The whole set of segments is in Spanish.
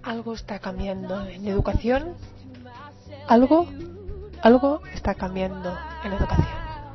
Algo está cambiando en educación. Algo está cambiando en educación.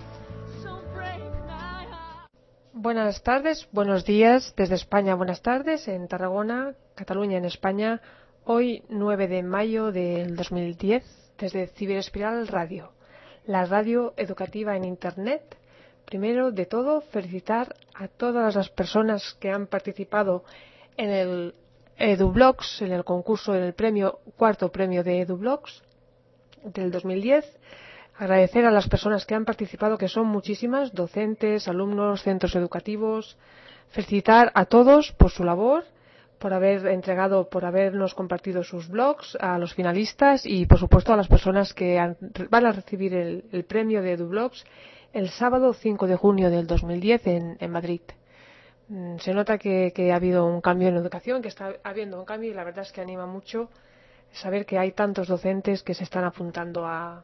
Buenas tardes, buenos días desde España. Buenas tardes en Tarragona, Cataluña, en España. Hoy 9 de mayo del 2010 desde Ciberespiral Radio, la radio educativa en Internet. Primero de todo, felicitar a todas las personas que han participado en el EduBlogs, en el concurso del cuarto premio de EduBlogs del 2010. Agradecer a las personas que han participado, que son muchísimas, docentes, alumnos, centros educativos. Felicitar a todos por su labor, por habernos compartido sus blogs, a los finalistas y, por supuesto, a las personas que van a recibir el premio de EduBlogs el sábado 5 de junio del 2010 en Madrid. Se nota que ha habido un cambio en la educación, que está habiendo un cambio, y la verdad es que anima mucho saber que hay tantos docentes que se están apuntando a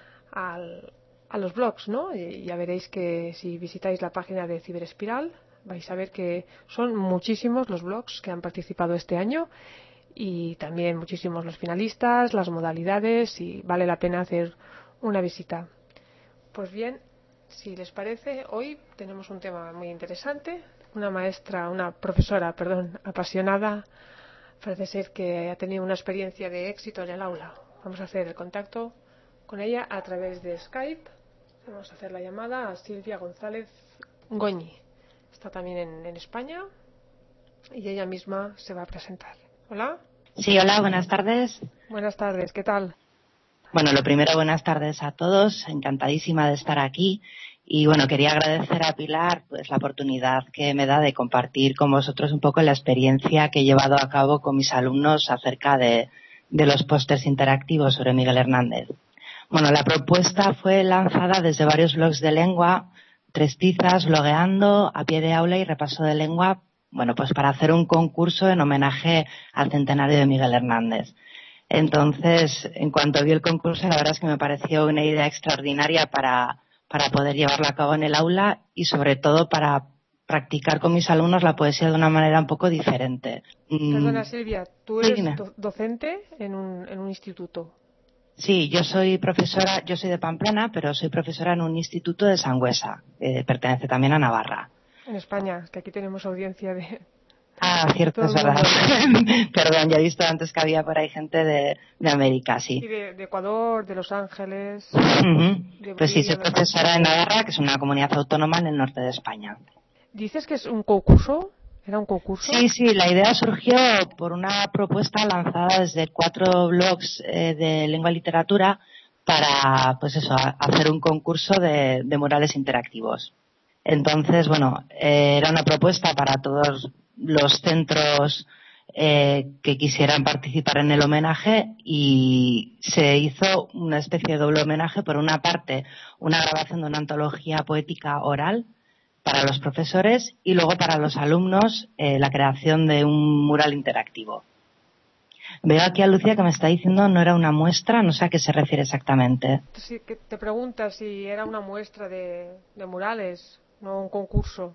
los blogs, ¿no? Y ya veréis que si visitáis la página de Ciberespiral vais a ver que son muchísimos los blogs que han participado este año y también muchísimos los finalistas, las modalidades, y vale la pena hacer una visita. Pues bien, si les parece, hoy tenemos un tema muy interesante. Una profesora apasionada, parece ser que ha tenido una experiencia de éxito en el aula. Vamos a hacer el contacto con ella a través de Skype. Vamos a hacer la llamada a Silvia González Goñi. Está también en España y ella misma se va a presentar. Hola. Sí, hola, buenas tardes. Buenas tardes, ¿qué tal? Bueno, lo primero, buenas tardes a todos. Encantadísima de estar aquí. Y bueno, quería agradecer a Pilar pues la oportunidad que me da de compartir con vosotros un poco la experiencia que he llevado a cabo con mis alumnos acerca de los pósters interactivos sobre Miguel Hernández. Bueno, la propuesta fue lanzada desde varios blogs de lengua, Tres Tizas, Blogueando, A Pie de Aula y Repaso de Lengua, bueno, pues para hacer un concurso en homenaje al centenario de Miguel Hernández. Entonces, en cuanto vi el concurso, la verdad es que me pareció una idea extraordinaria para poder llevarlo a cabo en el aula y sobre todo para practicar con mis alumnos la poesía de una manera un poco diferente. Perdona, Silvia, ¿tú eres docente en un instituto? Sí, yo soy profesora, yo soy de Pamplona, pero soy profesora en un instituto de Sangüesa, que pertenece también a Navarra. En España, que aquí tenemos audiencia de... Ah, cierto, es verdad. Perdón, ya he visto antes que había por ahí gente de América, sí. Y de Ecuador, de Los Ángeles... Uh-huh. Pues sí, soy profesora en Navarra, que es una comunidad autónoma en el norte de España. ¿Dices que es un concurso? ¿Era un concurso? Sí, la idea surgió por una propuesta lanzada desde 4 blogs de lengua y literatura para, pues eso, hacer un concurso de murales interactivos. Entonces, bueno, era una propuesta para todos los centros que quisieran participar en el homenaje y se hizo una especie de doble homenaje. Por una parte, una grabación de una antología poética oral para los profesores y luego para los alumnos la creación de un mural interactivo. Veo aquí a Lucía que me está diciendo no era una muestra, no sé a qué se refiere exactamente. Sí, que te preguntas si era una muestra de murales, no un concurso.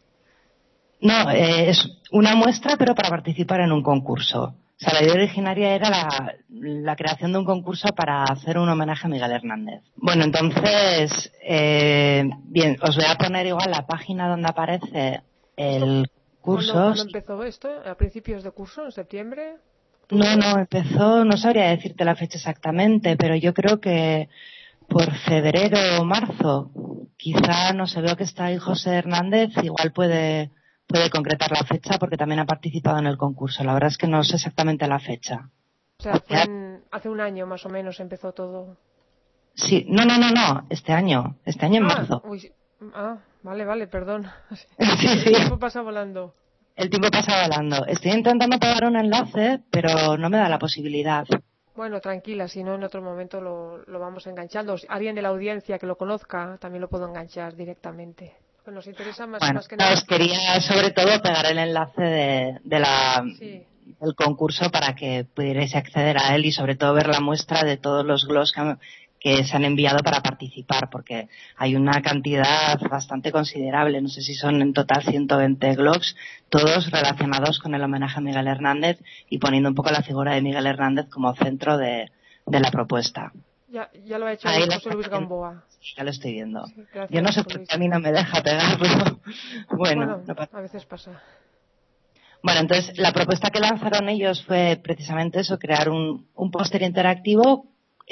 No, es una muestra pero para participar en un concurso. O sea, la idea originaria era la creación de un concurso para hacer un homenaje a Miguel Hernández. Bueno, entonces, bien, os voy a poner igual la página donde aparece el curso. ¿Cuándo empezó esto? ¿A principios de curso? ¿En septiembre? No, empezó, no sabría decirte la fecha exactamente, pero yo creo que por febrero o marzo. Quizá, no sé, veo que está ahí José Hernández, igual puede concretar la fecha porque también ha participado en el concurso. La verdad es que no sé exactamente la fecha. O sea, hace un año más o menos empezó todo. Sí, no, este año en marzo. Vale, perdón. Sí. El tiempo pasa volando. El tiempo pasa volando. Estoy intentando pegar un enlace, pero no me da la posibilidad. Bueno, tranquila, si no en otro momento lo vamos enganchando. Alguien de la audiencia que lo conozca también lo puedo enganchar directamente. Nos interesa más que nada. Os quería sobre todo pegar el enlace del concurso para que pudierais acceder a él y sobre todo ver la muestra de todos los blogs que se han enviado para participar, porque hay una cantidad bastante considerable, no sé si son en total 120 blogs, todos relacionados con el homenaje a Miguel Hernández y poniendo un poco la figura de Miguel Hernández como centro de la propuesta. Ya lo ha hecho Ahí José Luis Gamboa. Ya lo estoy viendo. Sí, gracias, Yo no sé José por Luis. qué a mí no me deja pegarlo. Bueno, No pasa. a veces pasa. Bueno, entonces la propuesta que lanzaron ellos fue precisamente eso, crear un póster interactivo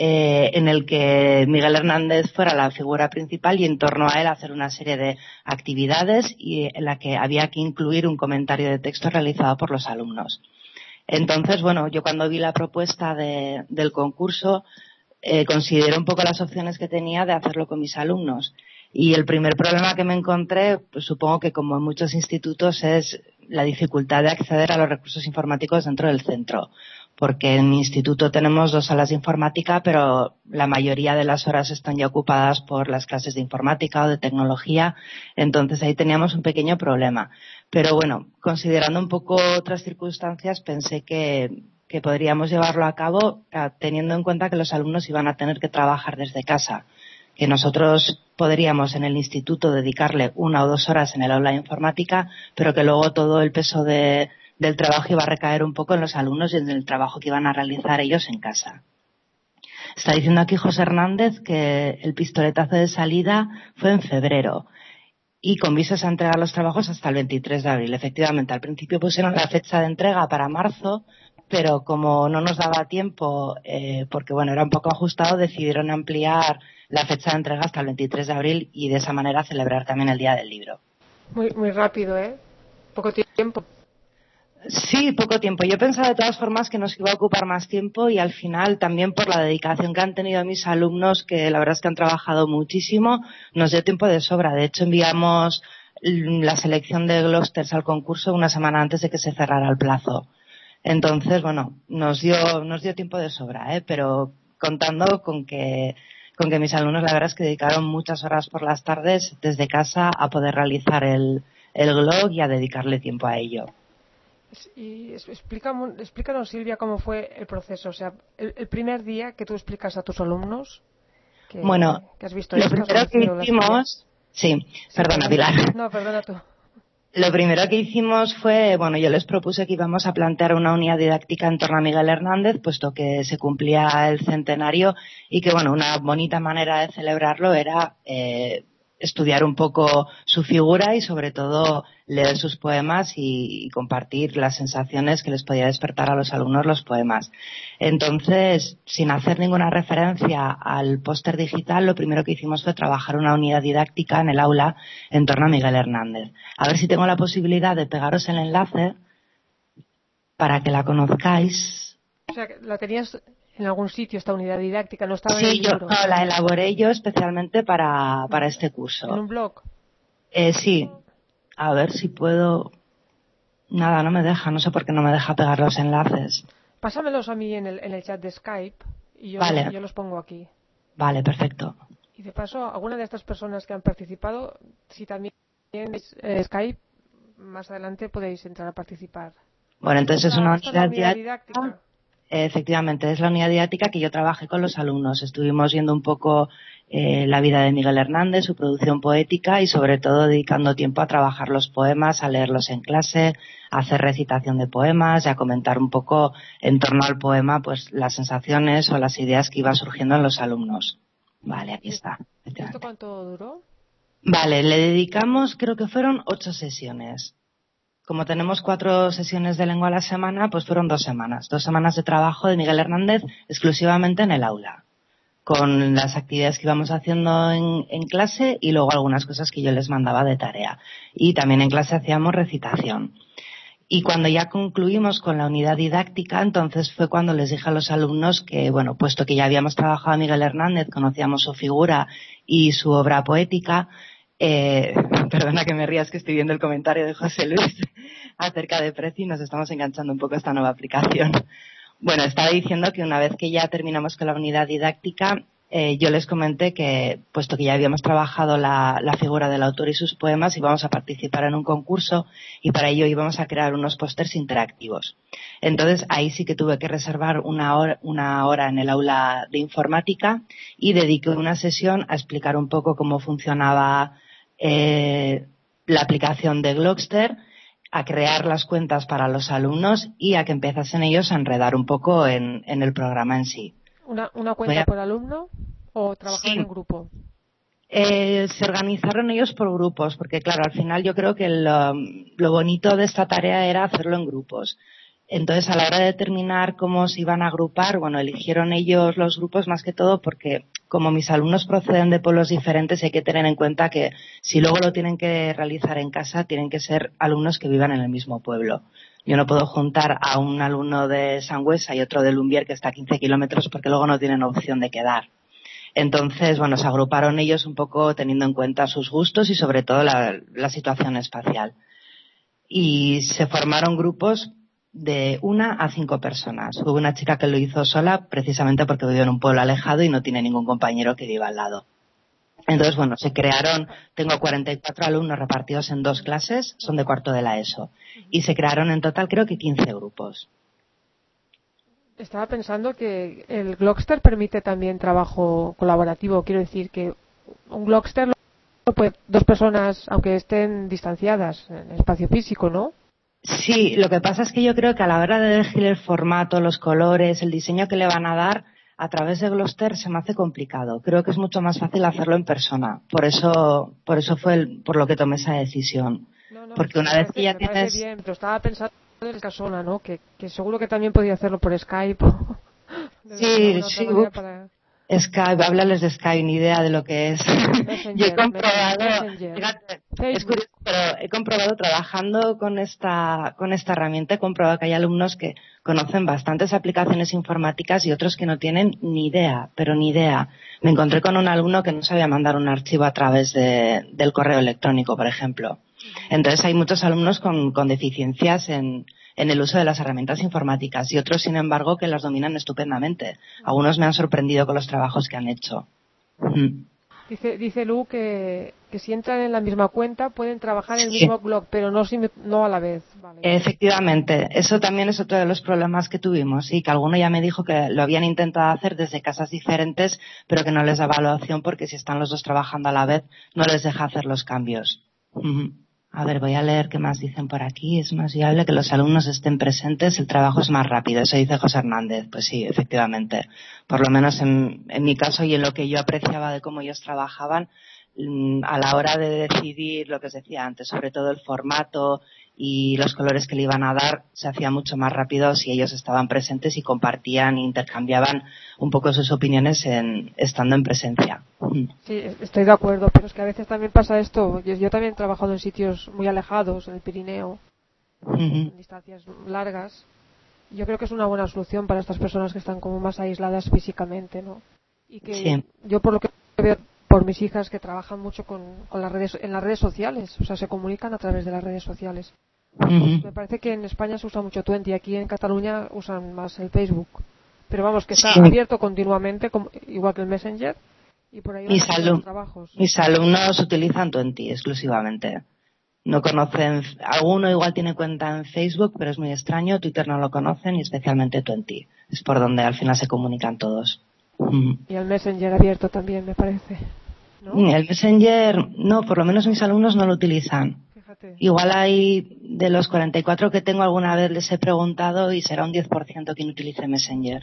en el que Miguel Hernández fuera la figura principal y en torno a él hacer una serie de actividades y en la que había que incluir un comentario de texto realizado por los alumnos. Entonces, bueno, yo cuando vi la propuesta del concurso consideré un poco las opciones que tenía de hacerlo con mis alumnos. Y el primer problema que me encontré, pues supongo que como en muchos institutos, es la dificultad de acceder a los recursos informáticos dentro del centro. Porque en mi instituto tenemos 2 salas de informática, pero la mayoría de las horas están ya ocupadas por las clases de informática o de tecnología. Entonces ahí teníamos un pequeño problema. Pero bueno, considerando un poco otras circunstancias, pensé que podríamos llevarlo a cabo teniendo en cuenta que los alumnos iban a tener que trabajar desde casa, que nosotros podríamos en el instituto dedicarle 1 o 2 horas en el aula de informática, pero que luego todo el peso del trabajo iba a recaer un poco en los alumnos y en el trabajo que iban a realizar ellos en casa. Está diciendo aquí José Hernández que el pistoletazo de salida fue en febrero y con visos a entregar los trabajos hasta el 23 de abril. Efectivamente, al principio pusieron la fecha de entrega para marzo, pero como no nos daba tiempo, porque bueno, era un poco ajustado, decidieron ampliar la fecha de entrega hasta el 23 de abril y de esa manera celebrar también el Día del Libro. Muy rápido, ¿eh? Poco tiempo. Sí, poco tiempo. Yo pensaba de todas formas que nos iba a ocupar más tiempo y al final también por la dedicación que han tenido mis alumnos, que la verdad es que han trabajado muchísimo, nos dio tiempo de sobra. De hecho, enviamos la selección de Glosters al concurso una semana antes de que se cerrara el plazo. Entonces, bueno, nos dio tiempo de sobra, pero contando con que mis alumnos la verdad es que dedicaron muchas horas por las tardes desde casa a poder realizar el blog y a dedicarle tiempo a ello. Y explícanos, Silvia, cómo fue el proceso. O sea, el primer día que tú explicas a tus alumnos que has visto lo primero que hicimos... Sí, perdona, Pilar. No, perdona tú. Lo primero que hicimos fue, bueno, yo les propuse que íbamos a plantear una unidad didáctica en torno a Miguel Hernández, puesto que se cumplía el centenario y que, bueno, una bonita manera de celebrarlo era estudiar un poco su figura y sobre todo leer sus poemas y compartir las sensaciones que les podía despertar a los alumnos los poemas. Entonces, sin hacer ninguna referencia al póster digital, lo primero que hicimos fue trabajar una unidad didáctica en el aula en torno a Miguel Hernández. A ver si tengo la posibilidad de pegaros el enlace para que la conozcáis. O sea, ¿la tenías en algún sitio esta unidad didáctica? ¿No estaba en el libro? No, la elaboré yo especialmente para este curso. ¿En un blog? Sí. A ver si puedo... Nada, no me deja. No sé por qué no me deja pegar los enlaces. Pásamelos a mí en el chat de Skype y yo los pongo aquí. Vale, perfecto. Y de paso, alguna de estas personas que han participado, si también tenéis Skype, más adelante podéis entrar a participar. Bueno, entonces es una unidad didáctica. Efectivamente, es la unidad didáctica que yo trabajé con los alumnos. Estuvimos viendo un poco la vida de Miguel Hernández, su producción poética y sobre todo dedicando tiempo a trabajar los poemas, a leerlos en clase, a hacer recitación de poemas y a comentar un poco en torno al poema pues las sensaciones o las ideas que iban surgiendo en los alumnos. Vale, aquí está. ¿Y esto cuánto duró? Vale, le dedicamos, creo que fueron 8 sesiones. Como tenemos 4 sesiones de lengua a la semana, pues fueron 2 semanas. 2 semanas de trabajo de Miguel Hernández exclusivamente en el aula, con las actividades que íbamos haciendo en clase y luego algunas cosas que yo les mandaba de tarea. Y también en clase hacíamos recitación. Y cuando ya concluimos con la unidad didáctica, entonces fue cuando les dije a los alumnos que, bueno, puesto que ya habíamos trabajado a Miguel Hernández, conocíamos su figura y su obra poética, perdona que me rías que estoy viendo el comentario de José Luis acerca de Prezi y nos estamos enganchando un poco a esta nueva aplicación. Bueno, estaba diciendo que una vez que ya terminamos con la unidad didáctica, yo les comenté que, puesto que ya habíamos trabajado la figura del autor y sus poemas, íbamos a participar en un concurso y para ello íbamos a crear unos pósters interactivos. Entonces ahí sí que tuve que reservar una hora en el aula de informática y dediqué una sesión a explicar un poco cómo funcionaba la aplicación de Glogster, a crear las cuentas para los alumnos y a que empezasen ellos a enredar un poco en el programa en sí. ¿Una cuenta por alumno o trabajaban Sí. en grupo? Se organizaron ellos por grupos, porque claro, al final yo creo que lo bonito de esta tarea era hacerlo en grupos. Entonces, a la hora de determinar cómo se iban a agrupar, bueno, eligieron ellos los grupos más que todo porque como mis alumnos proceden de pueblos diferentes, hay que tener en cuenta que si luego lo tienen que realizar en casa, tienen que ser alumnos que vivan en el mismo pueblo. Yo no puedo juntar a un alumno de Sangüesa y otro de Lumbier que está a 15 kilómetros porque luego no tienen opción de quedar. Entonces, bueno, se agruparon ellos un poco teniendo en cuenta sus gustos y sobre todo la situación espacial. Y se formaron grupos de 1 a 5 personas. Hubo una chica que lo hizo sola precisamente porque vive en un pueblo alejado y no tiene ningún compañero que viva al lado. Entonces, bueno, se crearon, tengo 44 alumnos repartidos en 2 clases, son de cuarto de la ESO. Y se crearon en total creo que 15 grupos. Estaba pensando que el Glogster permite también trabajo colaborativo. Quiero decir que un Glogster lo puede 2 personas, aunque estén distanciadas en espacio físico, ¿no? Sí, lo que pasa es que yo creo que a la hora de elegir el formato, los colores, el diseño que le van a dar, a través de Glogster se me hace complicado. Creo que es mucho más fácil hacerlo en persona. Por eso fue por lo que tomé esa decisión. No, Porque una vez que ya me parece tienes... bien, pero estaba pensando en persona, ¿no? Que seguro que también podía hacerlo por Skype o de alguna otra Sí, manera para... Skype, háblales de Skype, ni idea de lo que es. Yo he comprobado, Messenger, fíjate, es Facebook. curioso, pero he comprobado trabajando con esta herramienta, he comprobado que hay alumnos que conocen bastantes aplicaciones informáticas y otros que no tienen ni idea, pero ni idea. Me encontré con un alumno que no sabía mandar un archivo a través del correo electrónico, por ejemplo. Entonces hay muchos alumnos con deficiencias en el uso de las herramientas informáticas y otros, sin embargo, que las dominan estupendamente. Algunos me han sorprendido con los trabajos que han hecho. Dice Lu que si entran en la misma cuenta pueden trabajar en el Sí, mismo blog, pero no a la vez. Vale. efectivamente. Eso también es otro de los problemas que tuvimos y que alguno ya me dijo que lo habían intentado hacer desde casas diferentes, pero que no les daba la opción porque si están los dos trabajando a la vez no les deja hacer los cambios. A ver, voy a leer qué más dicen por aquí. Es más viable que los alumnos estén presentes, el trabajo es más rápido. Eso dice José Hernández. Pues sí, efectivamente. Por lo menos en mi caso y en lo que yo apreciaba de cómo ellos trabajaban, a la hora de decidir lo que os decía antes, sobre todo el formato y los colores que le iban a dar, se hacía mucho más rápido si ellos estaban presentes y compartían e intercambiaban un poco sus opiniones estando en presencia. Sí, estoy de acuerdo, pero es que a veces también pasa esto. Yo también he trabajado en sitios muy alejados, en el Pirineo, en distancias largas. Yo creo que es una buena solución para estas personas que están como más aisladas físicamente, ¿no? Y que Sí. yo por lo que veo por mis hijas que trabajan mucho en las redes sociales, o sea, se comunican a través de las redes sociales. Me parece que en España se usa mucho Twenty, aquí en Cataluña usan más el Facebook. Pero vamos, que está abierto continuamente, igual que el Messenger, y por ahí van haciendo los trabajos. Mis alumnos utilizan Twenty exclusivamente. No conocen, alguno igual tiene cuenta en Facebook, pero es muy extraño, Twitter no lo conocen y especialmente Twenty. Es por donde al final se comunican todos. Y el Messenger abierto también, me parece, ¿no? El Messenger, no, por lo menos mis alumnos no lo utilizan. Fíjate. Igual hay, de los 44 que tengo, alguna vez les he preguntado y será un 10% quien utilice Messenger.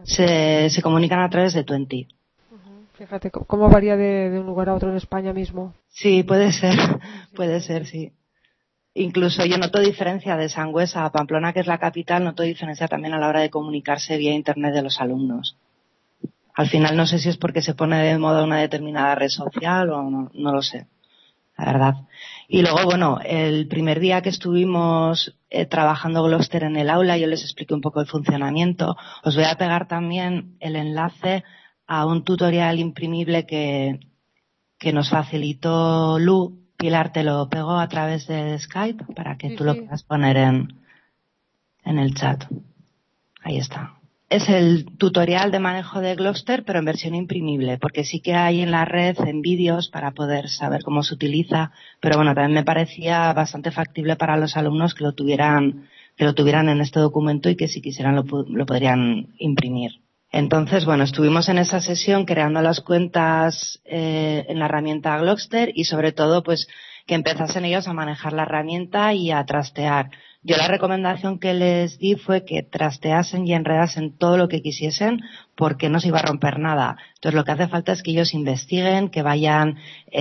Se comunican a través de Twenty. Fíjate cómo varía de un lugar a otro en España mismo. Sí, puede ser, puede ser, sí. Incluso yo noto diferencia de Sangüesa a Pamplona, que es la capital, noto diferencia también a la hora de comunicarse vía internet de los alumnos. Al final no sé si es porque se pone de moda una determinada red social o no lo sé, la verdad. Y luego, bueno, el primer día que estuvimos trabajando Glogster en el aula, yo les expliqué un poco el funcionamiento. Os voy a pegar también el enlace a un tutorial imprimible que nos facilitó Lu. Pilar, te lo pego a través de Skype para que tú lo puedas poner en el chat. Ahí está. Es el tutorial de manejo de Glockster, pero en versión imprimible, porque sí que hay en la red en vídeos para poder saber cómo se utiliza, pero bueno, también me parecía bastante factible para los alumnos que lo tuvieran en este documento y que si quisieran lo podrían imprimir. Entonces, bueno, estuvimos en esa sesión creando las cuentas en la herramienta Glockster y sobre todo, pues, que empezasen ellos a manejar la herramienta y a trastear. Yo la recomendación que les di fue que trasteasen y enredasen todo lo que quisiesen porque no se iba a romper nada. Entonces lo que hace falta es que ellos investiguen, que vayan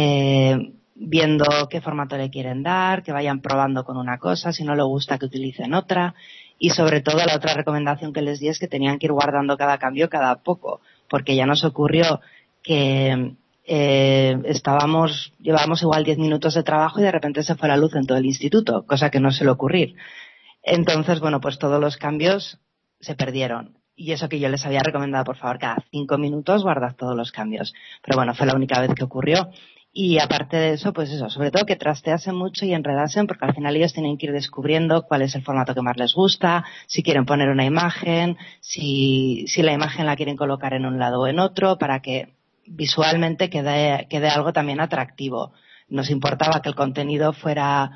viendo qué formato le quieren dar, que vayan probando con una cosa, si no les gusta que utilicen otra. Y sobre todo la otra recomendación que les di es que tenían que ir guardando cada cambio cada poco, porque ya nos ocurrió que llevábamos igual 10 minutos de trabajo y de repente se fue la luz en todo el instituto, cosa que no suele ocurrir. Entonces, bueno, pues todos los cambios se perdieron. Y eso que yo les había recomendado, por favor, cada 5 minutos guardad todos los cambios. Pero bueno, fue la única vez que ocurrió. Y aparte de eso, pues eso, sobre todo que trasteasen mucho y enredasen, porque al final ellos tienen que ir descubriendo cuál es el formato que más les gusta, si quieren poner una imagen, si la imagen la quieren colocar en un lado o en otro, para que visualmente quede algo también atractivo. Nos importaba que el contenido fuera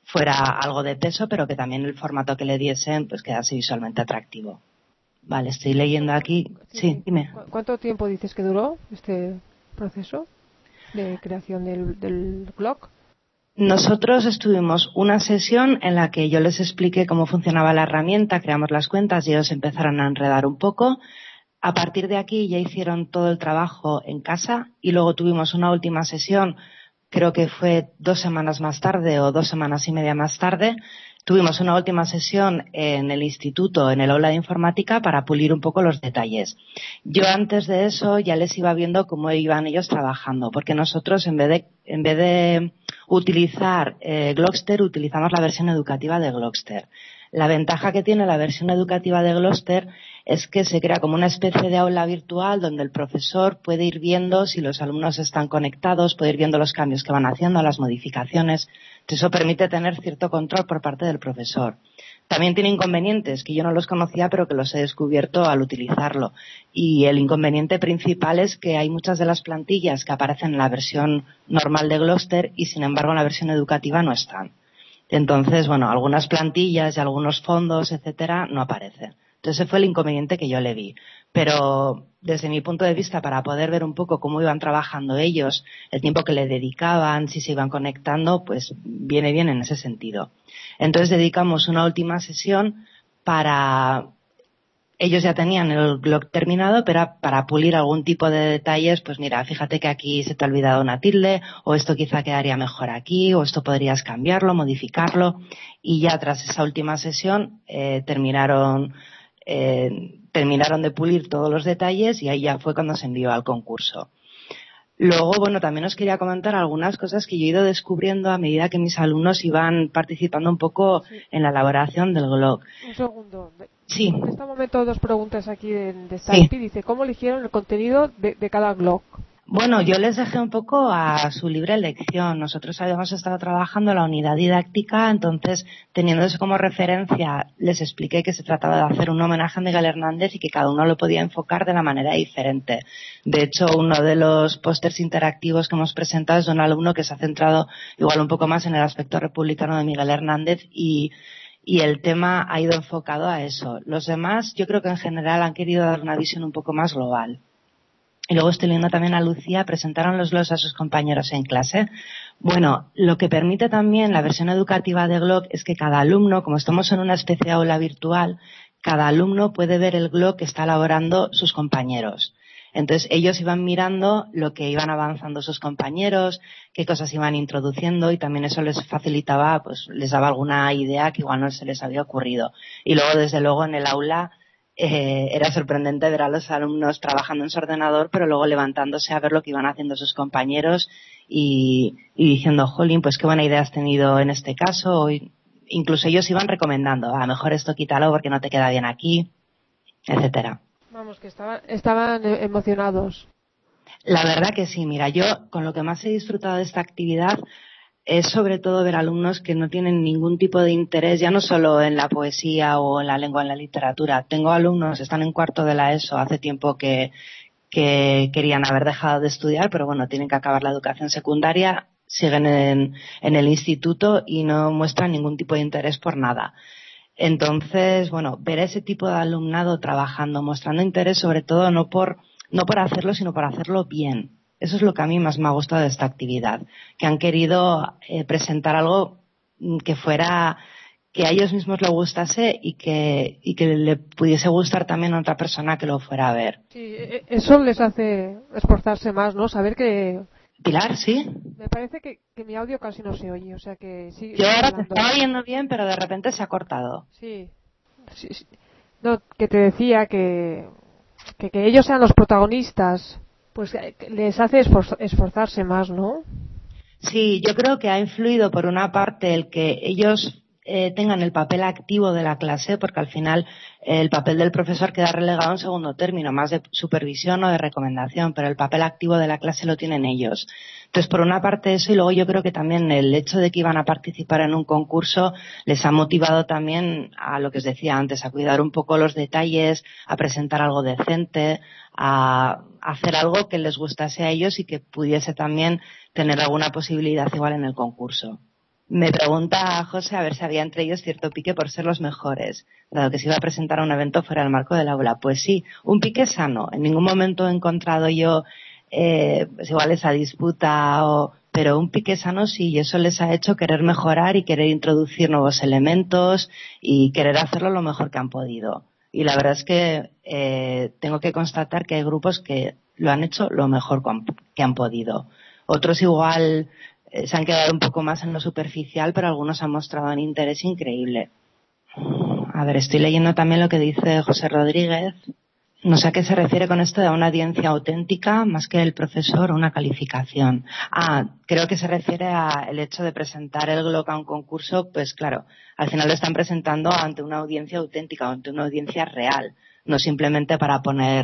algo de peso, pero que también el formato que le diesen pues quedase visualmente atractivo. Vale, estoy leyendo aquí. Sí, dime. ¿Cuánto tiempo dices que duró este proceso de creación del blog? Nosotros estuvimos una sesión en la que yo les expliqué cómo funcionaba la herramienta, creamos las cuentas y ellos empezaron a enredar un poco. A partir de aquí ya hicieron todo el trabajo en casa y luego tuvimos una última sesión, creo que fue 2 semanas más tarde o 2 semanas y media más tarde. Tuvimos una última sesión en el instituto, en el aula de informática, para pulir un poco los detalles. Yo antes de eso ya les iba viendo cómo iban ellos trabajando, porque nosotros en vez de utilizar Glockster, utilizamos la versión educativa de Glockster. La ventaja que tiene la versión educativa de Glockster es que se crea como una especie de aula virtual donde el profesor puede ir viendo si los alumnos están conectados, puede ir viendo los cambios que van haciendo, las modificaciones. Eso permite tener cierto control por parte del profesor. También tiene inconvenientes que yo no los conocía pero que los he descubierto al utilizarlo. Y el inconveniente principal es que hay muchas de las plantillas que aparecen en la versión normal de Glockster y sin embargo en la versión educativa no están. Entonces, bueno, algunas plantillas y algunos fondos, etcétera, no aparecen. Entonces ese fue el inconveniente que yo le vi. Pero desde mi punto de vista, para poder ver un poco cómo iban trabajando ellos, el tiempo que le dedicaban, si se iban conectando, pues viene bien en ese sentido. Entonces dedicamos una última sesión para... Ellos ya tenían el blog terminado, pero para pulir algún tipo de detalles, pues mira, fíjate que aquí se te ha olvidado una tilde, o esto quizá quedaría mejor aquí, o esto podrías cambiarlo, modificarlo. Y ya tras esa última sesión terminaron de pulir todos los detalles y ahí ya fue cuando se envió al concurso. Luego, bueno, también os quería comentar algunas cosas que yo he ido descubriendo a medida que mis alumnos iban participando un poco en la elaboración del blog. Un segundo. Sí. En este momento 2 preguntas aquí de Skype. Sí. Dice, ¿cómo eligieron el contenido de cada blog? Bueno, yo les dejé un poco a su libre elección. Nosotros habíamos estado trabajando la unidad didáctica, entonces, teniendo eso como referencia, les expliqué que se trataba de hacer un homenaje a Miguel Hernández y que cada uno lo podía enfocar de la manera diferente. De hecho, uno de los pósters interactivos que hemos presentado es de un alumno que se ha centrado igual un poco más en el aspecto republicano de Miguel Hernández y el tema ha ido enfocado a eso. Los demás, yo creo que en general han querido dar una visión un poco más global. Y luego estoy leyendo también a Lucía, presentaron los blogs a sus compañeros en clase. Bueno, lo que permite también la versión educativa de Glock es que cada alumno, como estamos en una especie de aula virtual, cada alumno puede ver el Glock que está elaborando sus compañeros. Entonces ellos iban mirando lo que iban avanzando sus compañeros, qué cosas iban introduciendo y también eso les facilitaba, pues les daba alguna idea que igual no se les había ocurrido. Y luego, desde luego, en el aula era sorprendente ver a los alumnos trabajando en su ordenador, pero luego levantándose a ver lo que iban haciendo sus compañeros y diciendo, jolín, pues qué buena idea has tenido en este caso. Incluso ellos iban recomendando, a lo mejor esto quítalo porque no te queda bien aquí, etcétera. Vamos, que estaban emocionados. La verdad que sí, mira, yo con lo que más he disfrutado de esta actividad es sobre todo ver alumnos que no tienen ningún tipo de interés, ya no solo en la poesía o en la lengua, en la literatura. Tengo alumnos, están en cuarto de la ESO, hace tiempo que querían haber dejado de estudiar, pero bueno, tienen que acabar la educación secundaria, siguen en el instituto y no muestran ningún tipo de interés por nada. Entonces, bueno, ver a ese tipo de alumnado trabajando, mostrando interés, sobre todo no por hacerlo, sino por hacerlo bien. Eso es lo que a mí más me ha gustado de esta actividad, que han querido presentar algo que a ellos mismos les gustase y que le pudiese gustar también a otra persona que lo fuera a ver. Sí, eso les hace esforzarse más, ¿no? Saber que... Pilar, ¿sí? Me parece que mi audio casi no se oye, o sea que sigue Yo ahora te hablando. estaba oyendo bien, pero de repente se ha cortado. Sí. Sí. No, que te decía que ellos sean los protagonistas, pues les hace esforzarse más, ¿no? Sí, yo creo que ha influido por una parte el que ellos tengan el papel activo de la clase, porque al final el papel del profesor queda relegado en segundo término, más de supervisión o de recomendación, pero el papel activo de la clase lo tienen ellos. Entonces, por una parte eso, y luego yo creo que también el hecho de que iban a participar en un concurso les ha motivado también a lo que os decía antes, a cuidar un poco los detalles, a presentar algo decente, a hacer algo que les gustase a ellos y que pudiese también tener alguna posibilidad igual en el concurso. Me pregunta José a ver si había entre ellos cierto pique por ser los mejores, dado que se iba a presentar a un evento fuera del marco del aula. Pues sí, un pique sano. En ningún momento he encontrado yo pues igual esa disputa, pero un pique sano sí, y eso les ha hecho querer mejorar y querer introducir nuevos elementos y querer hacerlo lo mejor que han podido. Y la verdad es que tengo que constatar que hay grupos que lo han hecho lo mejor que han podido. Otros igual se han quedado un poco más en lo superficial, pero algunos han mostrado un interés increíble. A ver, estoy leyendo también lo que dice José Rodríguez. No sé a qué se refiere con esto de una audiencia auténtica, más que el profesor, una calificación. Creo que se refiere al hecho de presentar el GLOC a un concurso, pues claro, al final lo están presentando ante una audiencia auténtica, ante una audiencia real, no simplemente para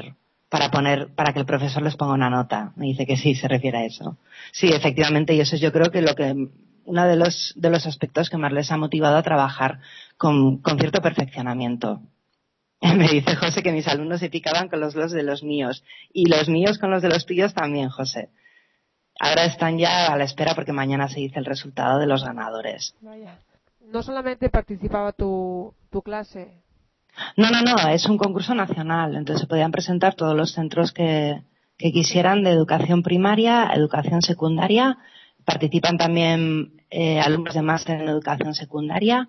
que el profesor les ponga una nota. Me dice que sí, se refiere a eso. Sí, efectivamente, y eso es yo creo que uno de los aspectos que más les ha motivado a trabajar con cierto perfeccionamiento. Me dice José que mis alumnos se picaban con los blogs de los míos y los míos con los de los tuyos también, José. Ahora están ya a la espera porque mañana se dice el resultado de los ganadores. Vaya. No solamente participaba tu clase. No, es un concurso nacional, entonces se podían presentar todos los centros que quisieran de educación primaria, educación secundaria, participan también alumnos de máster en educación secundaria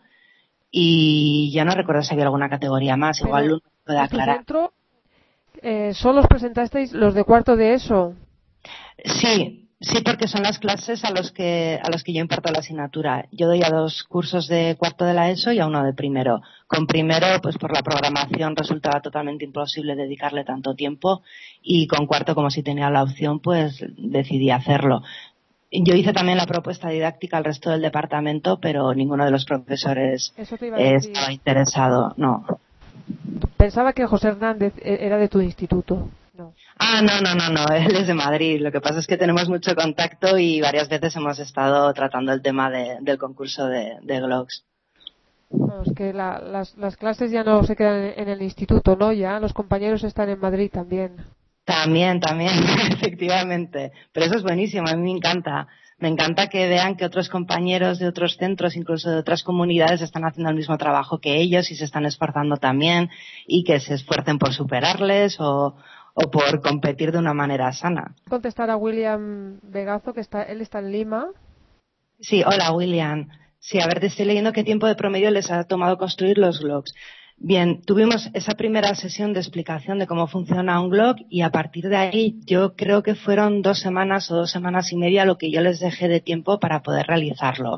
y ya no recuerdo si había alguna categoría más, pero igual uno puede aclarar. ¿En tu centro solo os presentasteis los de cuarto de ESO? Sí, porque son las clases a los que yo imparto la asignatura. Yo doy a 2 cursos de cuarto de la ESO y a 1 de primero. Con primero, pues por la programación resultaba totalmente imposible dedicarle tanto tiempo y con cuarto, como si tenía la opción, pues decidí hacerlo. Yo hice también la propuesta didáctica al resto del departamento, pero ninguno de los profesores estaba interesado, no. Pensaba que José Hernández era de tu instituto. No. No, él es de Madrid. Lo que pasa es que tenemos mucho contacto y varias veces hemos estado tratando el tema del concurso de GLOCS. No, es que las clases ya no se quedan en el instituto, ¿no? Ya los compañeros están en Madrid también. También, efectivamente. Pero eso es buenísimo, a mí me encanta. Me encanta que vean que otros compañeros de otros centros, incluso de otras comunidades, están haciendo el mismo trabajo que ellos y se están esforzando también y que se esfuercen por superarles o por competir de una manera sana. Contestar a William Vegazo, que él está en Lima. Sí, hola William. Sí, a ver, te estoy leyendo qué tiempo de promedio les ha tomado construir los GLOCs. Bien, tuvimos esa primera sesión de explicación de cómo funciona un GLOC y a partir de ahí yo creo que fueron 2 semanas o 2 semanas y media lo que yo les dejé de tiempo para poder realizarlo.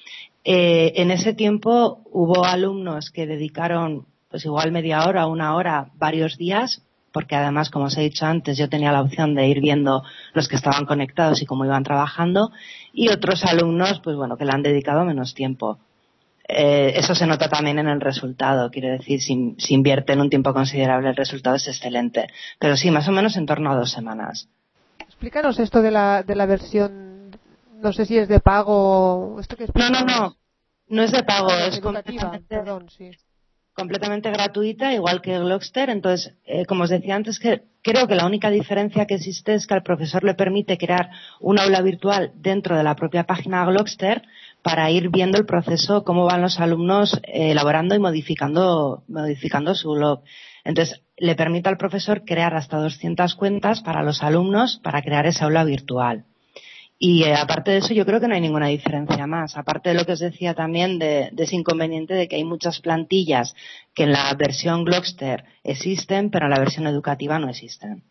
En ese tiempo hubo alumnos que dedicaron pues igual media hora, 1 hora, varios días, porque además, como os he dicho antes, yo tenía la opción de ir viendo los que estaban conectados y cómo iban trabajando, y otros alumnos, pues bueno, que le han dedicado menos tiempo. Eso se nota también en el resultado, quiero decir, si invierte en un tiempo considerable el resultado es excelente. Pero sí, más o menos en torno a 2 semanas. Explícanos esto de la versión No sé si es de pago. ¿Esto qué es? No. No es de pago, es completamente gratuita, igual que Glogster. Entonces, como os decía antes, que creo que la única diferencia que existe es que al profesor le permite crear un aula virtual dentro de la propia página Glogster para ir viendo el proceso, cómo van los alumnos elaborando y modificando su blog. Entonces, le permite al profesor crear hasta 200 cuentas para los alumnos para crear esa aula virtual. Y aparte de eso, yo creo que no hay ninguna diferencia más. Aparte de lo que os decía también de ese inconveniente de que hay muchas plantillas que en la versión Glogster existen, pero en la versión educativa no existen.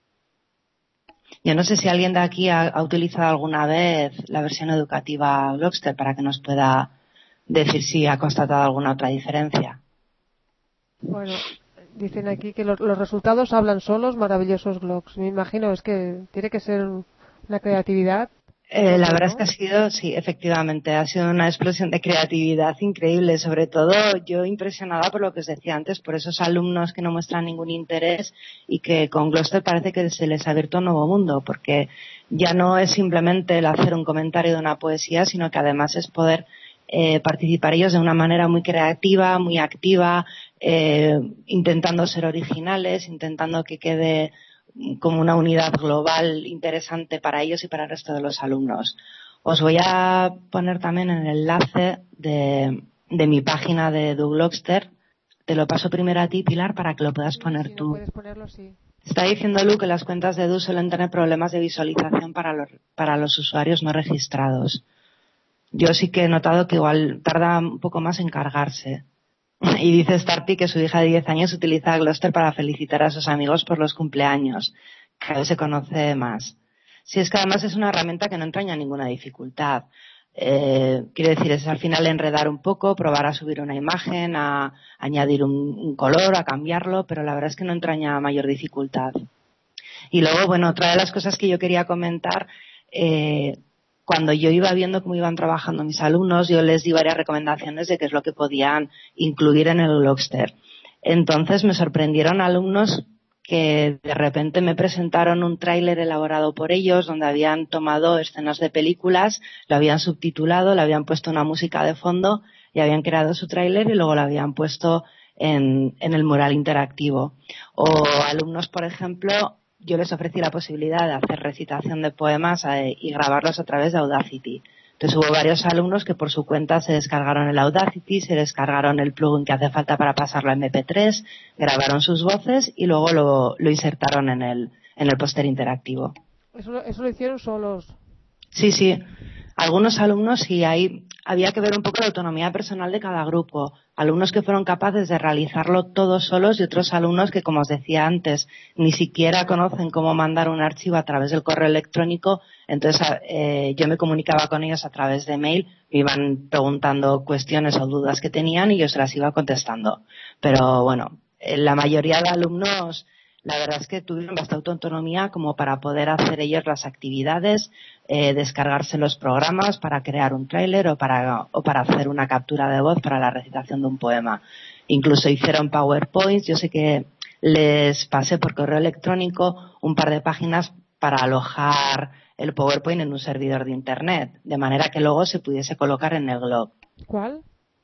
Yo no sé si alguien de aquí ha utilizado alguna vez la versión educativa Glogster para que nos pueda decir si ha constatado alguna otra diferencia. Bueno, dicen aquí que los resultados hablan solos, maravillosos blogs. Me imagino, es que tiene que ser una creatividad. La verdad es que ha sido, sí, efectivamente, ha sido una explosión de creatividad increíble. Sobre todo yo impresionada por lo que os decía antes, por esos alumnos que no muestran ningún interés y que con Glogster parece que se les ha abierto un nuevo mundo, porque ya no es simplemente el hacer un comentario de una poesía, sino que además es poder participar ellos de una manera muy creativa, muy activa, intentando ser originales, intentando que quede como una unidad global interesante para ellos y para el resto de los alumnos. Os voy a poner también el enlace de mi página de Glogster. Te lo paso primero a ti, Pilar, para que lo puedas poner tú. Puedes ponerlo, sí. Está diciendo Lu que las cuentas de suelen tener problemas de visualización para los usuarios no registrados. Yo sí que he notado que igual tarda un poco más en cargarse. Y dice Starty que su hija de 10 años utiliza Glogster para felicitar a sus amigos por los cumpleaños. Cada vez se conoce más. Si es que además es una herramienta que no entraña ninguna dificultad. Quiero decir, es al final enredar un poco, probar a subir una imagen, a añadir un color, a cambiarlo, pero la verdad es que no entraña mayor dificultad. Y luego, bueno, otra de las cosas que yo quería comentar, cuando yo iba viendo cómo iban trabajando mis alumnos, yo les di varias recomendaciones de qué es lo que podían incluir en el Glogster. Entonces me sorprendieron alumnos que de repente me presentaron un tráiler elaborado por ellos donde habían tomado escenas de películas, lo habían subtitulado, le habían puesto una música de fondo y habían creado su tráiler y luego lo habían puesto en el mural interactivo. O alumnos, por ejemplo, yo les ofrecí la posibilidad de hacer recitación de poemas y grabarlos a través de Audacity. Entonces hubo varios alumnos que por su cuenta se descargaron el Audacity, se descargaron el plugin que hace falta para pasarlo a MP3, grabaron sus voces y luego lo insertaron en el póster interactivo. ¿Eso lo hicieron solos? Sí. Algunos alumnos sí, ahí había que ver un poco la autonomía personal de cada grupo. Alumnos que fueron capaces de realizarlo todos solos y otros alumnos que, como os decía antes, ni siquiera conocen cómo mandar un archivo a través del correo electrónico. Entonces yo me comunicaba con ellos a través de mail, me iban preguntando cuestiones o dudas que tenían y yo se las iba contestando. Pero bueno, la mayoría de alumnos, la verdad es que tuvieron bastante autonomía como para poder hacer ellos las actividades, descargarse los programas para crear un tráiler o para hacer una captura de voz para la recitación de un poema. Incluso hicieron PowerPoints. Yo sé que les pasé por correo electrónico un par de páginas para alojar el PowerPoint en un servidor de Internet, de manera que luego se pudiese colocar en el blog. ¿Cuál?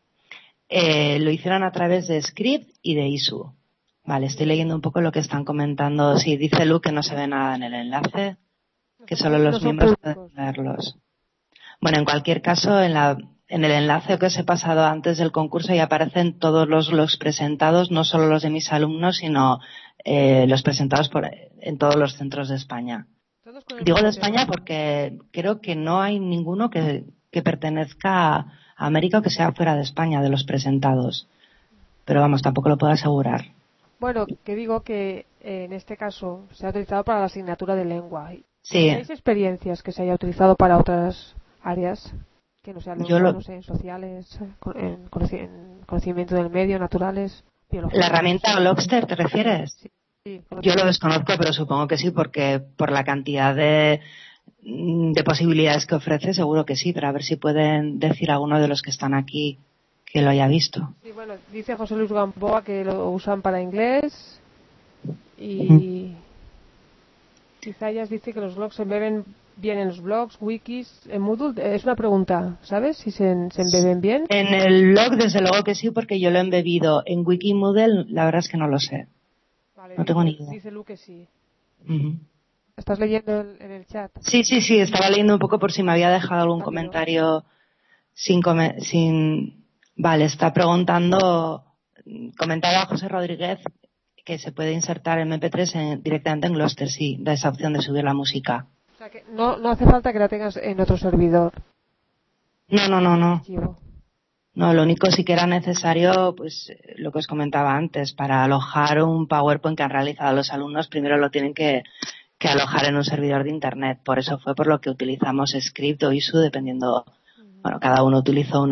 Lo hicieron a través de Script y de ISU. Vale, estoy leyendo un poco lo que están comentando. Sí, dice Lu que no se ve nada en el enlace, que solo los miembros pueden verlos. Bueno, en cualquier caso, en el enlace que os he pasado antes del concurso ya aparecen todos los blogs presentados, no solo los de mis alumnos, sino los presentados en todos los centros de España. Digo de España porque creo que no hay ninguno que pertenezca a América o que sea fuera de España de los presentados. Pero vamos, tampoco lo puedo asegurar. Bueno, que digo que en este caso se ha utilizado para la asignatura de lengua. Sí. ¿Hay experiencias que se haya utilizado para otras áreas que no sean lengua, no sé, en sociales, en conocimiento del medio, naturales, biología? ¿La herramienta Glogster te refieres? Sí. Yo lo desconozco, pero supongo que sí, porque por la cantidad de posibilidades que ofrece, seguro que sí, pero a ver si pueden decir alguno de los que están aquí que lo haya visto. Sí, bueno, dice José Luis Gamboa que lo usan para inglés y Izayas dice que los blogs se embeben bien en los blogs, wikis, en Moodle. Es una pregunta, ¿sabes? Si se embeben bien. En el blog, desde luego que sí, porque yo lo he embebido. En Wiki y Moodle, la verdad es que no lo sé. Vale, no tengo ni idea. Dice Lu que sí. Uh-huh. ¿Estás leyendo en el chat? Sí, estaba leyendo un poco por si me había dejado algún comentario sin... Vale, está preguntando, comentaba José Rodríguez que se puede insertar el MP3 directamente en Gloucester, sí, da esa opción de subir la música. O sea que no hace falta que la tengas en otro servidor. No. No, lo único sí que era necesario, pues lo que os comentaba antes, para alojar un PowerPoint que han realizado los alumnos, primero lo tienen que alojar en un servidor de Internet. Por eso fue por lo que utilizamos Script o ISU, dependiendo, bueno, cada uno utilizó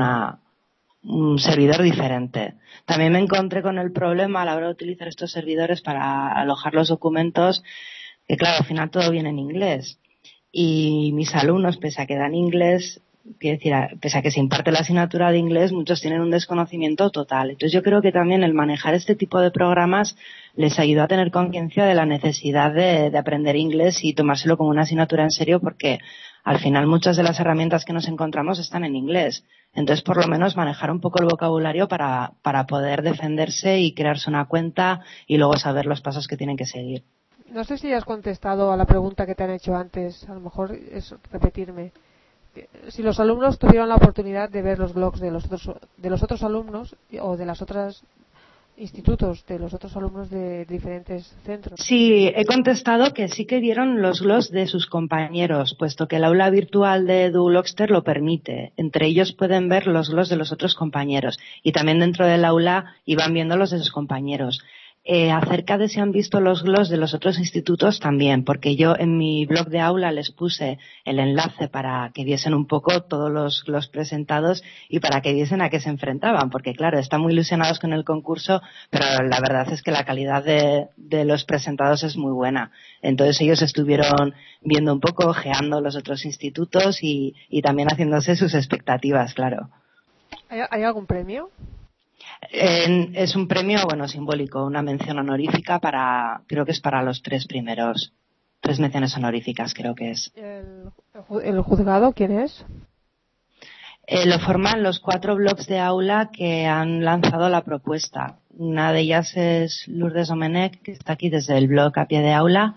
un servidor diferente. También me encontré con el problema a la hora de utilizar estos servidores para alojar los documentos, que claro, al final todo viene en inglés. Y mis alumnos, pese a que dan inglés, quiero decir, pese a que se imparte la asignatura de inglés, muchos tienen un desconocimiento total. Entonces yo creo que también el manejar este tipo de programas les ayudó a tener conciencia de la necesidad de aprender inglés y tomárselo como una asignatura en serio, porque al final muchas de las herramientas que nos encontramos están en inglés. Entonces, por lo menos manejar un poco el vocabulario para poder defenderse y crearse una cuenta y luego saber los pasos que tienen que seguir. No sé si has contestado a la pregunta que te han hecho antes, a lo mejor es repetirme. Si los alumnos tuvieron la oportunidad de ver los blogs de los otros alumnos o de las otras institutos, de los otros alumnos de diferentes centros. Sí, he contestado que sí que vieron los blogs de sus compañeros, puesto que el aula virtual de Edu Gloucester lo permite. Entre ellos pueden ver los blogs de los otros compañeros y también dentro del aula iban viendo los de sus compañeros. Acerca de si han visto los blogs de los otros institutos también, porque yo en mi blog de aula les puse el enlace para que viesen un poco todos los presentados y para que viesen a qué se enfrentaban, porque claro, están muy ilusionados con el concurso, pero la verdad es que la calidad de los presentados es muy buena. Entonces ellos estuvieron viendo un poco, ojeando los otros institutos y también haciéndose sus expectativas, claro. ¿Hay algún premio? Es un premio, simbólico, una mención honorífica creo que es para los 3 menciones honoríficas, creo que es. ¿El juzgado quién es? Lo forman los 4 blogs de aula que han lanzado la propuesta. Una de ellas es Lourdes Domenech, que está aquí desde el blog A Pie de Aula.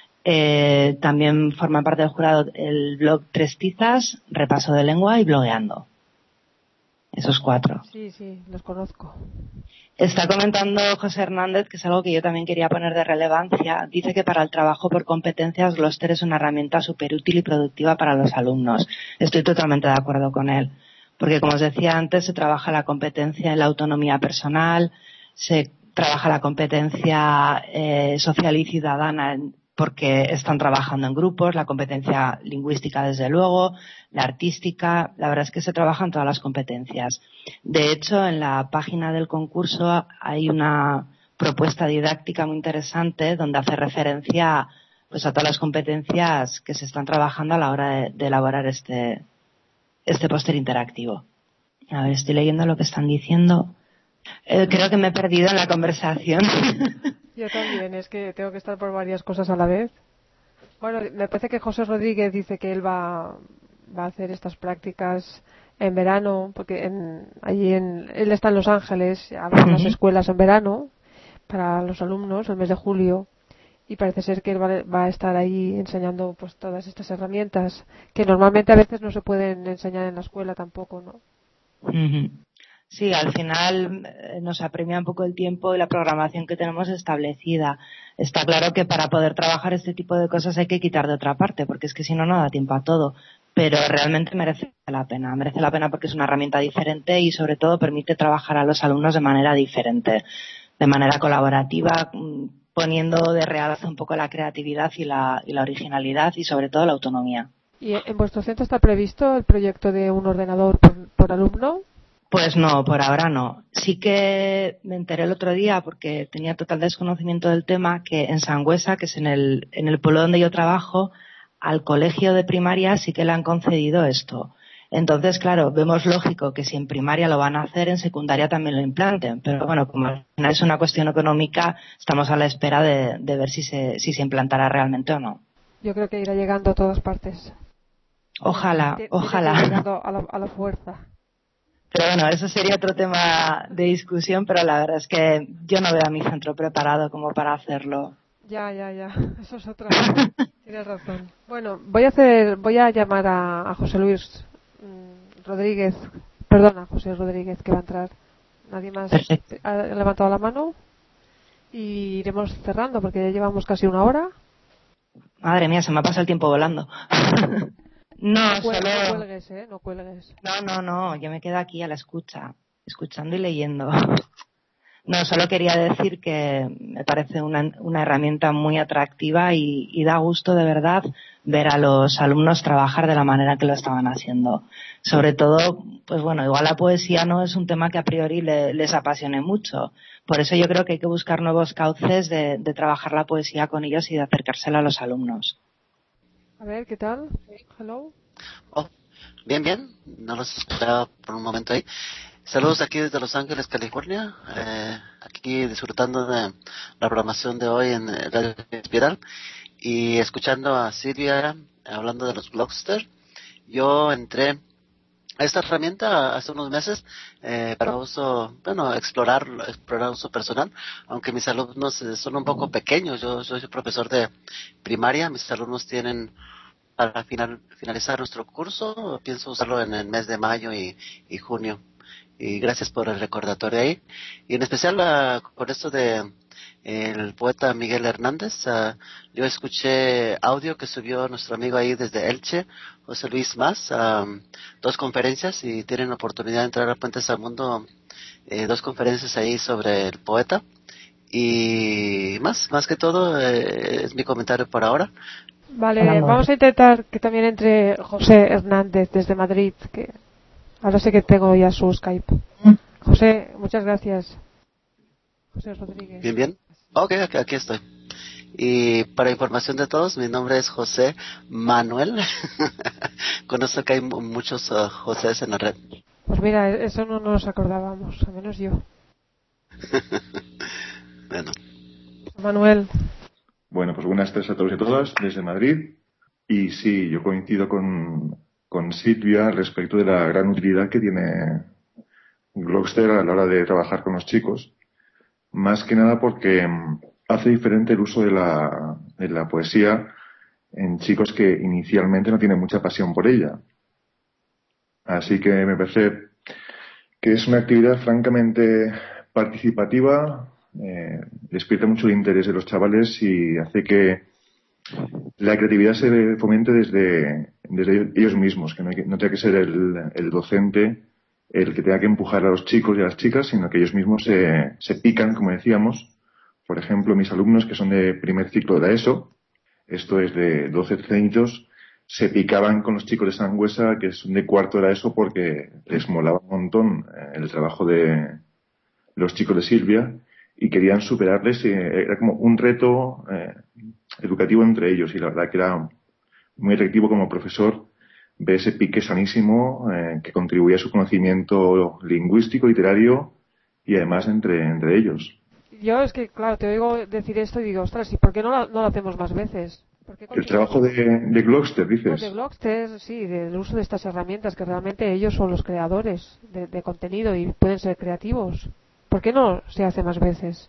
También forman parte del jurado el blog Tres Tizas, Repaso de Lengua y Blogueando. Esos 4. Sí, los conozco. Está comentando José Hernández, que es algo que yo también quería poner de relevancia. Dice que para el trabajo por competencias Gloucester es una herramienta súper útil y productiva para los alumnos. Estoy totalmente de acuerdo con él. Porque, como os decía antes, se trabaja la competencia en la autonomía personal, se trabaja la competencia social y ciudadana porque están trabajando en grupos, la competencia lingüística desde luego, la artística, la verdad es que se trabajan todas las competencias. De hecho, en la página del concurso hay una propuesta didáctica muy interesante donde hace referencia pues a todas las competencias que se están trabajando a la hora de elaborar este póster interactivo. A ver, estoy leyendo lo que están diciendo. Creo que me he perdido en la conversación. Yo también, es que tengo que estar por varias cosas a la vez. Bueno, me parece que José Rodríguez dice que él va a hacer estas prácticas en verano, porque él está en Los Ángeles, abre unas escuelas en verano para los alumnos, el mes de julio, y parece ser que él va a estar ahí enseñando pues todas estas herramientas que normalmente a veces no se pueden enseñar en la escuela tampoco, ¿no? Sí, al final nos apremia un poco el tiempo y la programación que tenemos establecida. Está claro que para poder trabajar este tipo de cosas hay que quitar de otra parte, porque es que si no, no da tiempo a todo. Pero realmente merece la pena. Merece la pena porque es una herramienta diferente y sobre todo permite trabajar a los alumnos de manera diferente, de manera colaborativa, poniendo de realce un poco la creatividad y la originalidad y sobre todo la autonomía. ¿Y en vuestro centro está previsto el proyecto de un ordenador por alumno? Pues no, por ahora no. Sí que me enteré el otro día, porque tenía total desconocimiento del tema, que en Sangüesa, que es en el pueblo donde yo trabajo, al colegio de primaria sí que le han concedido esto. Entonces, claro, vemos lógico que si en primaria lo van a hacer, en secundaria también lo implanten. Pero bueno, como al final es una cuestión económica, estamos a la espera de ver si se implantará realmente o no. Yo creo que irá llegando a todas partes. Ojalá, Tiene ojalá. que ir llegando a la fuerza. Pero bueno, eso sería otro tema de discusión, pero la verdad es que yo no veo a mi centro preparado como para hacerlo. Ya. Eso es otra. Tienes razón. Bueno, voy a llamar a José Luis Rodríguez. Perdona, José Rodríguez, que va a entrar. Nadie más Perfecto. ha levantado la mano. Y iremos cerrando porque ya llevamos casi una hora. Madre mía, se me ha pasado el tiempo volando. No, No solo... cuelgues, no cuelgues. No, yo me quedo aquí a la escucha, escuchando y leyendo. No, solo quería decir que me parece una herramienta muy atractiva y da gusto de verdad ver a los alumnos trabajar de la manera que lo estaban haciendo. Sobre todo, pues bueno, igual la poesía no es un tema que a priori les apasione mucho. Por eso yo creo que hay que buscar nuevos cauces de trabajar la poesía con ellos y de acercársela a los alumnos. A ver, ¿qué tal? Hello. Oh, bien, no los esperaba por un momento ahí. Saludos aquí desde Los Ángeles, California, aquí disfrutando de la programación de hoy en Radio Espiral y escuchando a Silvia hablando de los Blogster. Yo entré a esta herramienta hace unos meses para uso, explorar uso personal, aunque mis alumnos son un poco pequeños. Yo soy profesor de primaria, mis alumnos tienen para finalizar nuestro curso, pienso usarlo en el mes de mayo y junio. Y gracias por el recordatorio ahí. Y en especial con esto de el poeta Miguel Hernández, yo escuché audio que subió nuestro amigo ahí desde Elche, José Luis Mas, 2 conferencias y tienen oportunidad de entrar a Puentes al Mundo, 2 conferencias ahí sobre el poeta. Y más que todo, es mi comentario por ahora. Vale, vamos a intentar que también entre José Hernández desde Madrid, que ahora sé que tengo ya su Skype. José, muchas gracias. José Rodríguez. Bien. Ok, aquí estoy. Y para información de todos, mi nombre es José Manuel. Conozco que hay muchos Josés en la red. Pues mira, eso no nos acordábamos, al menos yo. Bueno. Manuel. Bueno, pues buenas tardes a todos y a todas desde Madrid. Y sí, yo coincido con Silvia respecto de la gran utilidad que tiene Glogster a la hora de trabajar con los chicos. Más que nada porque hace diferente el uso de la poesía en chicos que inicialmente no tienen mucha pasión por ella. Así que me parece que es una actividad francamente participativa, despierta mucho el interés de los chavales y hace que la creatividad se fomente desde ellos mismos, que no tenga que ser el docente el que tenga que empujar a los chicos y a las chicas, sino que ellos mismos se pican, como decíamos. Por ejemplo, mis alumnos que son de primer ciclo de la ESO, esto es de 12 añitos, se picaban con los chicos de Sangüesa que son de cuarto de la ESO porque les molaba un montón el trabajo de los chicos de Silvia y querían superarles. Era como un reto educativo entre ellos y la verdad que era muy atractivo como profesor ver ese pique sanísimo que contribuía a su conocimiento lingüístico, literario y además entre ellos. Yo es que, claro, te oigo decir esto y digo, ostras, ¿y por qué no lo hacemos más veces? El trabajo de Glogster, dices. De Glogster, sí, del uso de estas herramientas, que realmente ellos son los creadores de contenido y pueden ser creativos. ¿Por qué no se hace más veces?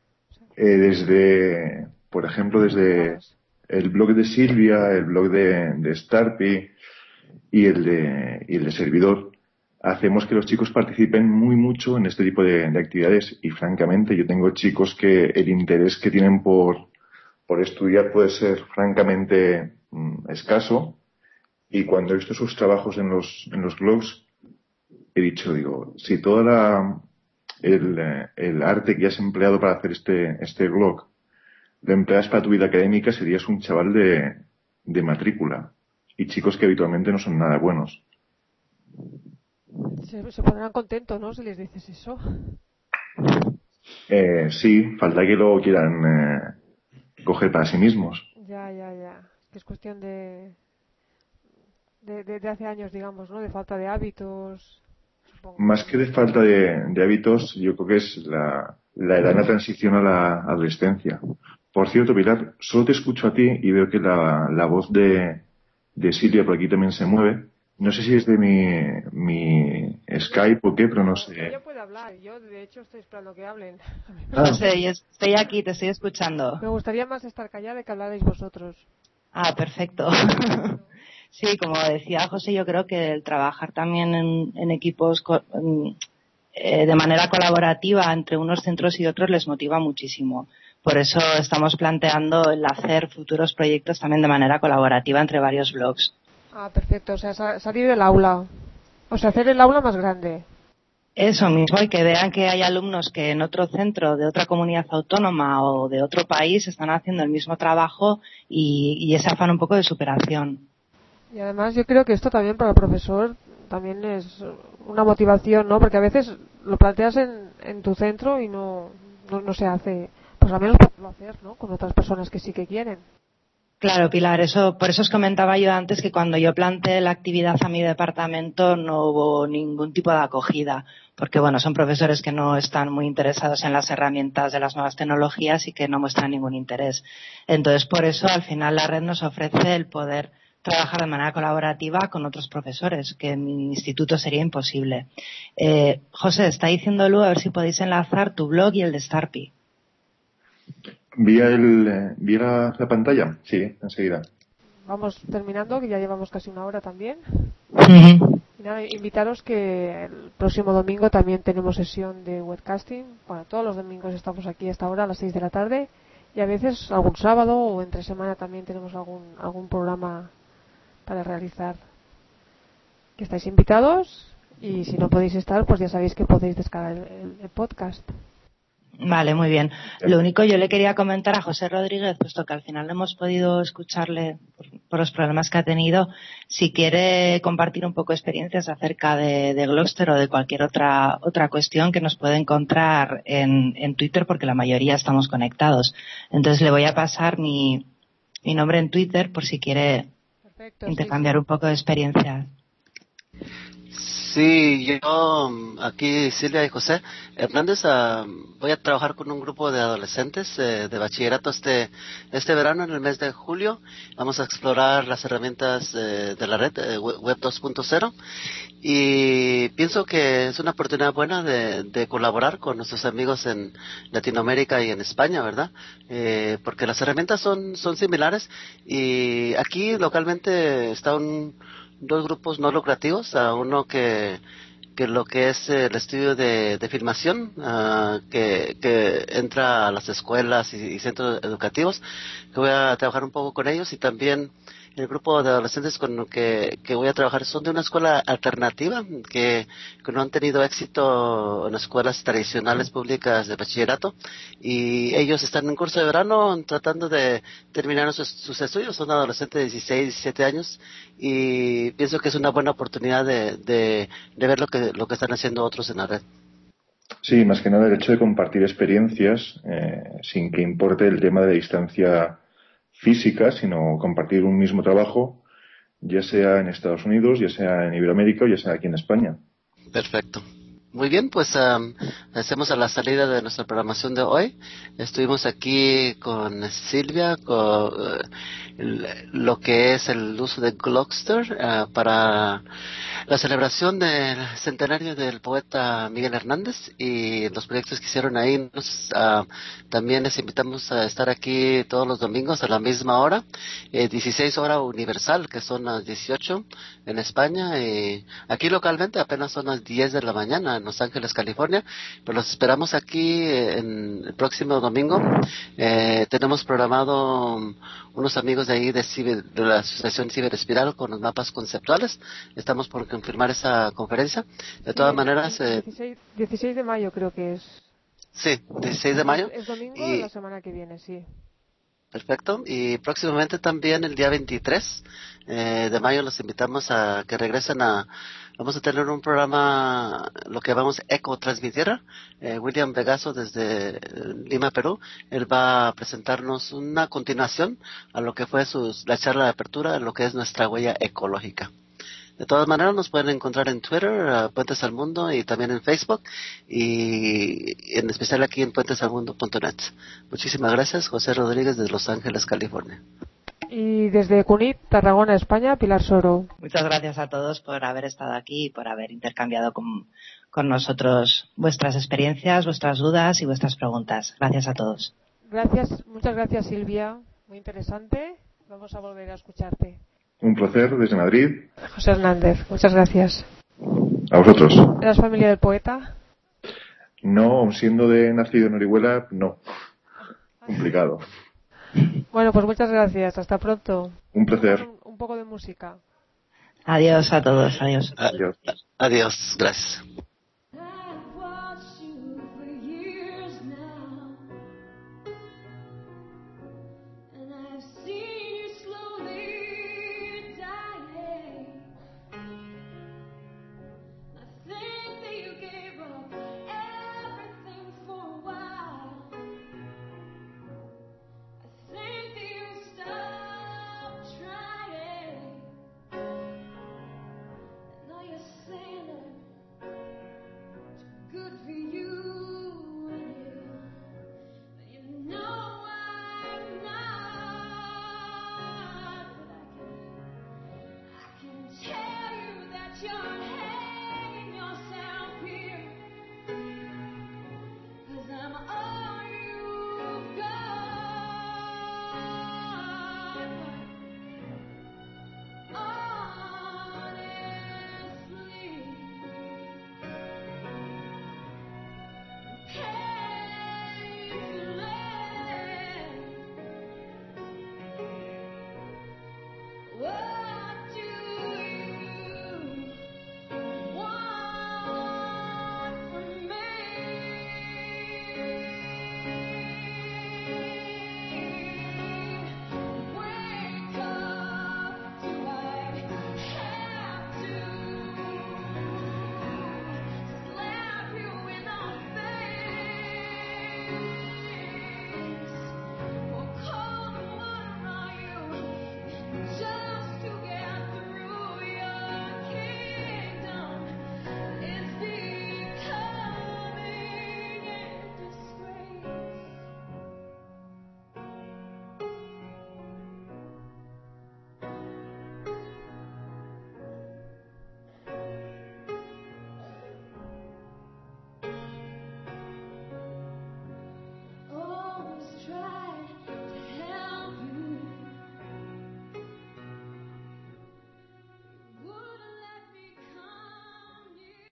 Por ejemplo, desde el blog de Silvia, el blog de Starpy y el de Servidor, hacemos que los chicos participen mucho en este tipo de actividades y francamente yo tengo chicos que el interés que tienen por estudiar puede ser francamente escaso y cuando he visto sus trabajos en los blogs he digo, si toda el arte que has empleado para hacer este blog lo empleas para tu vida académica, serías un chaval de matrícula y chicos que habitualmente no son nada buenos. Se pondrán contentos, ¿no? Si les dices eso. Sí, falta que lo quieran coger para sí mismos. Ya. Que es cuestión de hace años, digamos, ¿no? De falta de hábitos. Supongo. Más que de falta de hábitos, yo creo que es la edad de la transición a la adolescencia. Por cierto, Pilar, solo te escucho a ti y veo que la voz de Silvia por aquí también se mueve. No sé si es de mi Skype o qué, pero no sé. Ella puede hablar. Yo, de hecho, estoy esperando que hablen. No sé, yo estoy aquí, te estoy escuchando. Me gustaría más estar callada y que hablarais vosotros. Ah, perfecto. Sí, como decía José, yo creo que el trabajar también en equipos de manera colaborativa entre unos centros y otros les motiva muchísimo. Por eso estamos planteando el hacer futuros proyectos también de manera colaborativa entre varios blogs. Ah, perfecto. O sea, salir del aula. O sea, hacer el aula más grande. Eso mismo, y que vean que hay alumnos que en otro centro de otra comunidad autónoma o de otro país están haciendo el mismo trabajo y ese afán un poco de superación. Y además yo creo que esto también para el profesor también es una motivación, ¿no? Porque a veces lo planteas en tu centro y no se hace. Pues al menos lo hacer, ¿no? Con otras personas que sí que quieren. Claro, Pilar, por eso os comentaba yo antes que cuando yo planteé la actividad a mi departamento no hubo ningún tipo de acogida, porque bueno, son profesores que no están muy interesados en las herramientas de las nuevas tecnologías y que no muestran ningún interés. Entonces, por eso al final la red nos ofrece el poder trabajar de manera colaborativa con otros profesores, que en mi instituto sería imposible. José, está diciendo Lu, a ver si podéis enlazar tu blog y el de Starpy. ¿Vía la pantalla? Sí, enseguida. Vamos terminando, que ya llevamos casi una hora también. Uh-huh. Y nada, invitaros que el próximo domingo también tenemos sesión de webcasting. Bueno, todos los domingos estamos aquí a esta hora, a las 6 de la tarde. Y a veces algún sábado o entre semana también tenemos algún programa para realizar. Que estáis invitados y si no podéis estar, pues ya sabéis que podéis descargar el podcast. Vale, muy bien. Lo único yo le quería comentar a José Rodríguez, puesto que al final no hemos podido escucharle por los problemas que ha tenido, si quiere compartir un poco experiencias acerca de Gloucester o de cualquier otra cuestión que nos puede encontrar en Twitter, porque la mayoría estamos conectados. Entonces le voy a pasar mi nombre en Twitter por si quiere intercambiar un poco de experiencias. Sí, yo aquí, Silvia y José Hernández, voy a trabajar con un grupo de adolescentes de bachillerato este verano, en el mes de julio. Vamos a explorar las herramientas de la red Web 2.0 y pienso que es una oportunidad buena de colaborar con nuestros amigos en Latinoamérica y en España, ¿verdad? Porque las herramientas son similares y aquí localmente está dos grupos no lucrativos, uno que lo que es el estudio de filmación, que entra a las escuelas y centros educativos, que voy a trabajar un poco con ellos, y también el grupo de adolescentes con lo que voy a trabajar son de una escuela alternativa que no han tenido éxito en escuelas tradicionales públicas de bachillerato, y ellos están en curso de verano tratando de terminar sus estudios. Son adolescentes de 16, 17 años, y pienso que es una buena oportunidad de ver lo que están haciendo otros en la red. Sí, más que nada el hecho de compartir experiencias sin que importe el tema de distancia física, sino compartir un mismo trabajo, ya sea en Estados Unidos, ya sea en Iberoamérica o ya sea aquí en España. Perfecto. Muy bien, pues hacemos a la salida de nuestra programación de hoy. Estuvimos aquí con Silvia, con lo que es el uso de Gloucester para la celebración del centenario del poeta Miguel Hernández y los proyectos que hicieron ahí. También les invitamos a estar aquí todos los domingos a la misma hora, 16 hora universal, que son las 18 en España, y aquí localmente apenas son las 10 de la mañana en Los Ángeles, California, pero los esperamos aquí en el próximo domingo. Tenemos programado unos amigos de ahí de la Asociación Ciberespiral con los mapas conceptuales. Estamos por confirmar esa conferencia. De todas maneras... 16 de mayo creo que es. Sí, 16 de mayo. Es domingo de la semana que viene, sí. Perfecto. Y próximamente también el día 23 de mayo los invitamos a que regresen vamos a tener un programa, lo que llamamos Eco Transmitiera. William Vegaso desde Lima, Perú. Él va a presentarnos una continuación a lo que fue la charla de apertura, lo que es nuestra huella ecológica. De todas maneras, nos pueden encontrar en Twitter, Puentes al Mundo, y también en Facebook, y en especial aquí en puentesalmundo.net. Muchísimas gracias, José Rodríguez, de Los Ángeles, California. Y desde Cunit, Tarragona, España, Pilar Soro. Muchas gracias a todos por haber estado aquí y por haber intercambiado con nosotros vuestras experiencias, vuestras dudas y vuestras preguntas. Gracias a todos. Gracias, muchas gracias, Silvia. Muy interesante. Vamos a volver a escucharte. Un placer desde Madrid. José Hernández, muchas gracias. A vosotros. ¿Eras familia del poeta? No, aun siendo nacido en Orihuela, no. Complicado. Bueno, pues muchas gracias. Hasta pronto. Un placer. Un poco de música. Adiós a todos. Adiós. Adiós. Gracias.